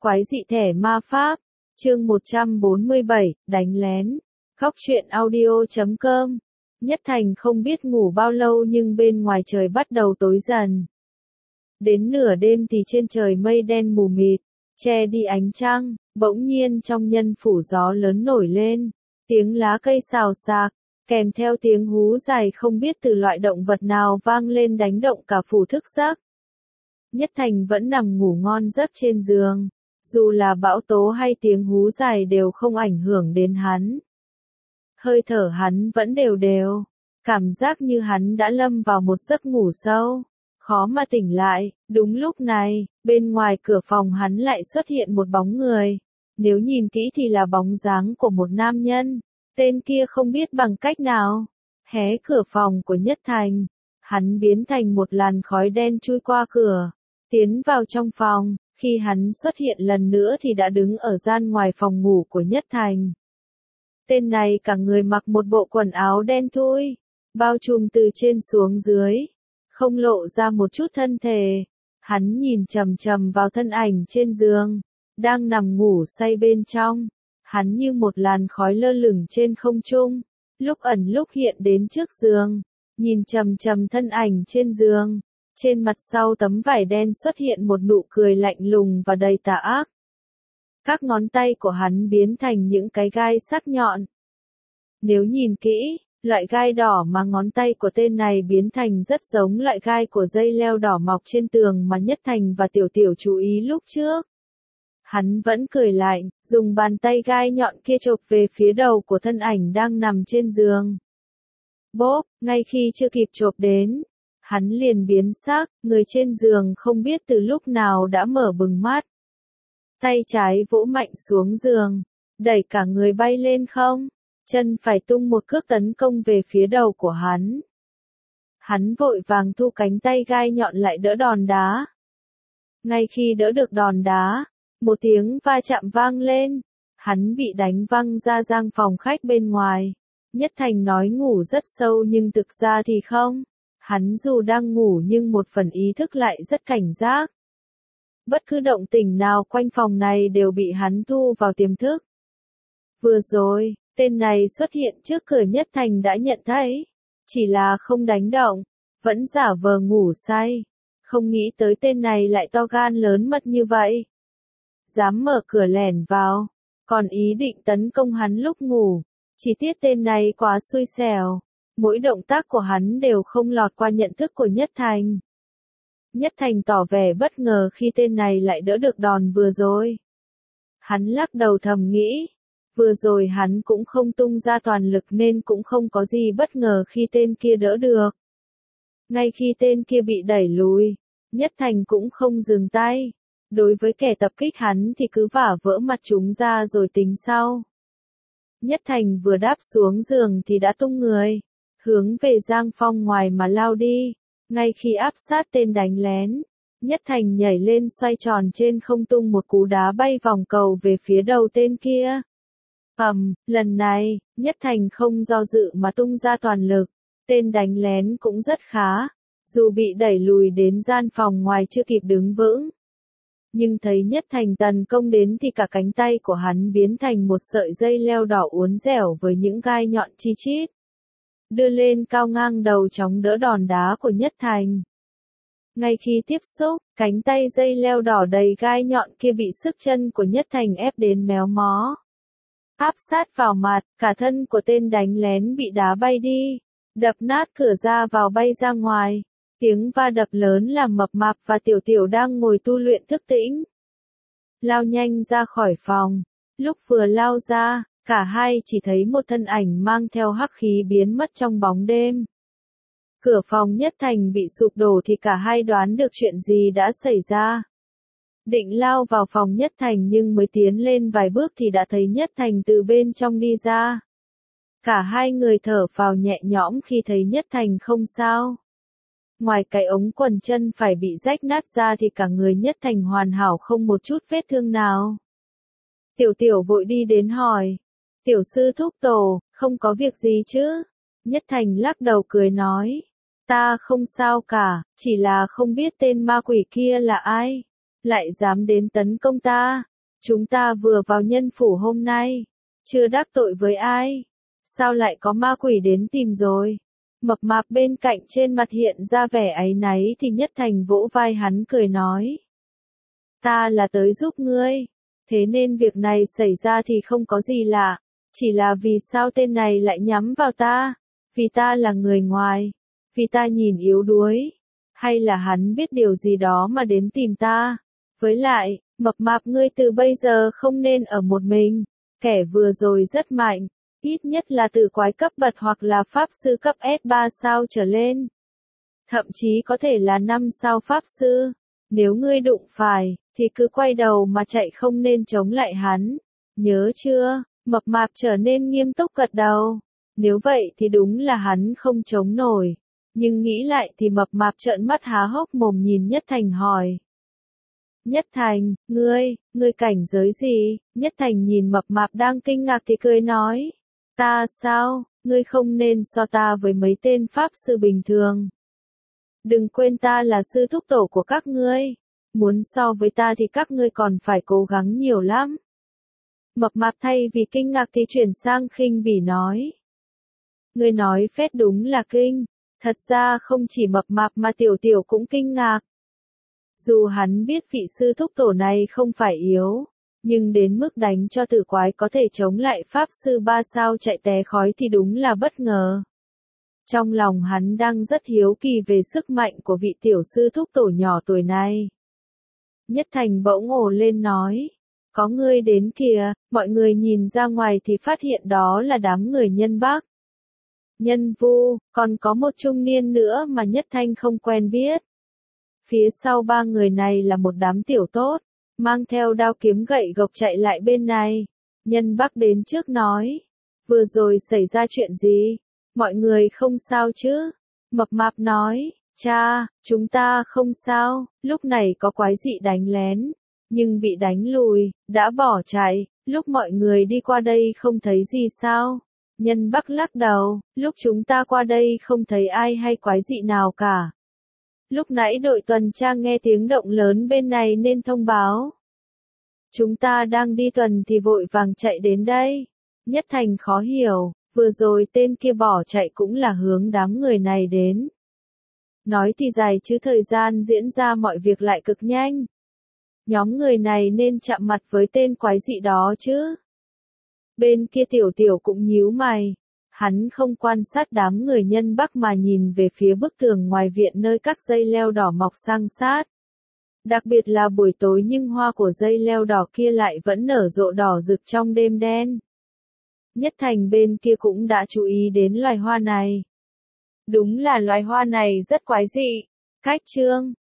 Quái dị thẻ ma pháp, chương 147, đánh lén. Góc truyện audio.com. Nhất Thành không biết ngủ bao lâu nhưng bên ngoài trời bắt đầu tối dần. Đến nửa đêm thì trên trời mây đen mù mịt, che đi ánh trăng, bỗng nhiên trong nhân phủ gió lớn nổi lên, tiếng lá cây xào xạc, kèm theo tiếng hú dài không biết từ loại động vật nào vang lên đánh động cả phủ thức giấc. Nhất Thành vẫn nằm ngủ ngon giấc trên giường, dù là bão tố hay tiếng hú dài đều không ảnh hưởng đến hắn. Hơi thở hắn vẫn đều đều, cảm giác như hắn đã lâm vào một giấc ngủ sâu, khó mà tỉnh lại. Đúng lúc này, bên ngoài cửa phòng hắn lại xuất hiện một bóng người, nếu nhìn kỹ thì là bóng dáng của một nam nhân, tên kia không biết bằng cách nào, hé cửa phòng của Nhất Thành, hắn biến thành một làn khói đen chui qua cửa, tiến vào trong phòng. Khi hắn xuất hiện lần nữa thì đã đứng ở gian ngoài phòng ngủ của Nhất Thành. Tên này cả người mặc một bộ quần áo đen thui, bao trùm từ trên xuống dưới, không lộ ra một chút thân thể. Hắn nhìn chằm chằm vào thân ảnh trên giường, đang nằm ngủ say bên trong. Hắn như một làn khói lơ lửng trên không trung, lúc ẩn lúc hiện đến trước giường, nhìn chằm chằm thân ảnh trên giường. Trên mặt sau tấm vải đen xuất hiện một nụ cười lạnh lùng và đầy tà ác. Các ngón tay của hắn biến thành những cái gai sắc nhọn. Nếu nhìn kỹ, loại gai đỏ mà ngón tay của tên này biến thành rất giống loại gai của dây leo đỏ mọc trên tường mà Nhất Thành và Tiểu Tiểu chú ý lúc trước. Hắn vẫn cười lạnh, dùng bàn tay gai nhọn kia chộp về phía đầu của thân ảnh đang nằm trên giường. Bốp, ngay khi chưa kịp chộp đến, hắn liền biến sắc, người trên giường không biết từ lúc nào đã mở bừng mắt. Tay trái vỗ mạnh xuống giường, đẩy cả người bay lên không, chân phải tung một cước tấn công về phía đầu của hắn. Hắn vội vàng thu cánh tay gai nhọn lại đỡ đòn đá. Ngay khi đỡ được đòn đá, một tiếng va chạm vang lên, hắn bị đánh văng ra gian phòng khách bên ngoài. Nhất Thành nói ngủ rất sâu nhưng thực ra thì không. Hắn dù đang ngủ nhưng một phần ý thức lại rất cảnh giác. Bất cứ động tĩnh nào quanh phòng này đều bị hắn thu vào tiềm thức. Vừa rồi, tên này xuất hiện trước cửa Nhất Thành đã nhận thấy, chỉ là không đánh động, vẫn giả vờ ngủ say. Không nghĩ tới tên này lại to gan lớn mật như vậy. Dám mở cửa lẻn vào, còn ý định tấn công hắn lúc ngủ. Chỉ tiếc tên này quá xui xẻo. Mỗi động tác của hắn đều không lọt qua nhận thức của Nhất Thành. Nhất Thành tỏ vẻ bất ngờ khi tên này lại đỡ được đòn vừa rồi. Hắn lắc đầu thầm nghĩ, vừa rồi hắn cũng không tung ra toàn lực nên cũng không có gì bất ngờ khi tên kia đỡ được. Ngay khi tên kia bị đẩy lùi, Nhất Thành cũng không dừng tay. Đối với kẻ tập kích hắn thì cứ vả vỡ mặt chúng ra rồi tính sau. Nhất Thành vừa đáp xuống giường thì đã tung người, hướng về Giang Phong ngoài mà lao đi. Ngay khi áp sát tên đánh lén, Nhất Thành nhảy lên xoay tròn trên không tung một cú đá bay vòng cầu về phía đầu tên kia. Lần này, Nhất Thành không do dự mà tung ra toàn lực. Tên đánh lén cũng rất khá, dù bị đẩy lùi đến gian phòng ngoài chưa kịp đứng vững. Nhưng thấy Nhất Thành tấn công đến thì cả cánh tay của hắn biến thành một sợi dây leo đỏ uốn dẻo với những gai nhọn chi chít. Đưa lên cao ngang đầu chống đỡ đòn đá của Nhất Thành. Ngay khi tiếp xúc, cánh tay dây leo đỏ đầy gai nhọn kia bị sức chân của Nhất Thành ép đến méo mó. Áp sát vào mặt, cả thân của tên đánh lén bị đá bay đi, đập nát cửa ra vào bay ra ngoài. Tiếng va đập lớn làm Mập Mạp và Tiểu Tiểu đang ngồi tu luyện thức tỉnh. Lao nhanh ra khỏi phòng. Lúc vừa lao ra, cả hai chỉ thấy một thân ảnh mang theo hắc khí biến mất trong bóng đêm. Cửa phòng Nhất Thành bị sụp đổ thì cả hai đoán được chuyện gì đã xảy ra. Định lao vào phòng Nhất Thành nhưng mới tiến lên vài bước thì đã thấy Nhất Thành từ bên trong đi ra. Cả hai người thở phào nhẹ nhõm khi thấy Nhất Thành không sao. Ngoài cái ống quần chân phải bị rách nát ra thì cả người Nhất Thành hoàn hảo không một chút vết thương nào. Tiểu Tiểu vội đi đến hỏi. Tiểu sư thúc tổ, không có việc gì chứ? Nhất Thành lắc đầu cười nói. Ta không sao cả, chỉ là không biết tên ma quỷ kia là ai. Lại dám đến tấn công ta, Chúng ta vừa vào nhân phủ hôm nay, chưa đắc tội với ai. Sao lại có ma quỷ đến tìm rồi? Mập mạp bên cạnh trên mặt hiện ra vẻ áy náy thì Nhất Thành vỗ vai hắn cười nói. Ta là tới giúp ngươi. Thế nên việc này xảy ra thì không có gì lạ. Chỉ là vì sao tên này lại nhắm vào ta? Vì ta là người ngoài. Vì ta nhìn yếu đuối. Hay là hắn biết điều gì đó mà đến tìm ta? Với lại, mập mạp ngươi từ bây giờ không nên ở một mình. Kẻ vừa rồi rất mạnh. Ít nhất là từ quái cấp bậc hoặc là pháp sư cấp S3 sao trở lên. Thậm chí có thể là 5 sao pháp sư. Nếu ngươi đụng phải, thì cứ quay đầu mà chạy không nên chống lại hắn. Nhớ chưa? Mập mạp trở nên nghiêm túc gật đầu. Nếu vậy thì đúng là hắn không chống nổi. Nhưng nghĩ lại thì mập mạp trợn mắt há hốc mồm nhìn Nhất Thành hỏi. Nhất Thành, ngươi cảnh giới gì? Nhất Thành nhìn mập mạp đang kinh ngạc thì cười nói. Ta sao? Ngươi không nên so ta với mấy tên pháp sư bình thường. Đừng quên ta là sư thúc tổ của các ngươi. Muốn so với ta thì các ngươi còn phải cố gắng nhiều lắm. Mập mạp thay vì kinh ngạc thì chuyển sang khinh bỉ nói. Ngươi nói phét đúng là kinh. Thật ra không chỉ mập mạp mà tiểu tiểu cũng kinh ngạc. Dù hắn biết vị sư thúc tổ này không phải yếu, nhưng đến mức đánh cho tử quái có thể chống lại pháp sư 3 sao chạy té khói thì đúng là bất ngờ. Trong lòng hắn đang rất hiếu kỳ về sức mạnh của vị tiểu sư thúc tổ nhỏ tuổi này. Nhất Thành bỗng ồ lên nói. Có ngươi đến kìa, mọi người nhìn ra ngoài thì phát hiện đó là đám người nhân Bắc. Nhân Vu, còn có một trung niên nữa mà Nhất Thanh không quen biết. Phía sau ba người này là một đám tiểu tốt, mang theo đao kiếm gậy gộc chạy lại bên này. Nhân Bắc đến trước nói. Vừa rồi xảy ra chuyện gì? Mọi người không sao chứ? Mập mạp nói. Cha, chúng ta không sao, lúc này có quái dị đánh lén, nhưng bị đánh lùi, đã bỏ chạy, lúc mọi người đi qua đây không thấy gì sao? Nhân Bắc lắc đầu, lúc chúng ta qua đây không thấy ai hay quái dị nào cả. Lúc nãy đội tuần tra nghe tiếng động lớn bên này nên thông báo. Chúng ta đang đi tuần thì vội vàng chạy đến đây. Nhất Thành khó hiểu, vừa rồi tên kia bỏ chạy cũng là hướng đám người này đến. Nói thì dài chứ thời gian diễn ra mọi việc lại cực nhanh. Nhóm người này nên chạm mặt với tên quái dị đó chứ. Bên kia tiểu tiểu cũng nhíu mày. Hắn không quan sát đám người nhân Bắc mà nhìn về phía bức tường ngoài viện nơi các dây leo đỏ mọc san sát. Đặc biệt là buổi tối nhưng hoa của dây leo đỏ kia lại vẫn nở rộ đỏ rực trong đêm đen. Nhất Thành bên kia cũng đã chú ý đến loài hoa này. Đúng là loài hoa này rất quái dị. Cách chương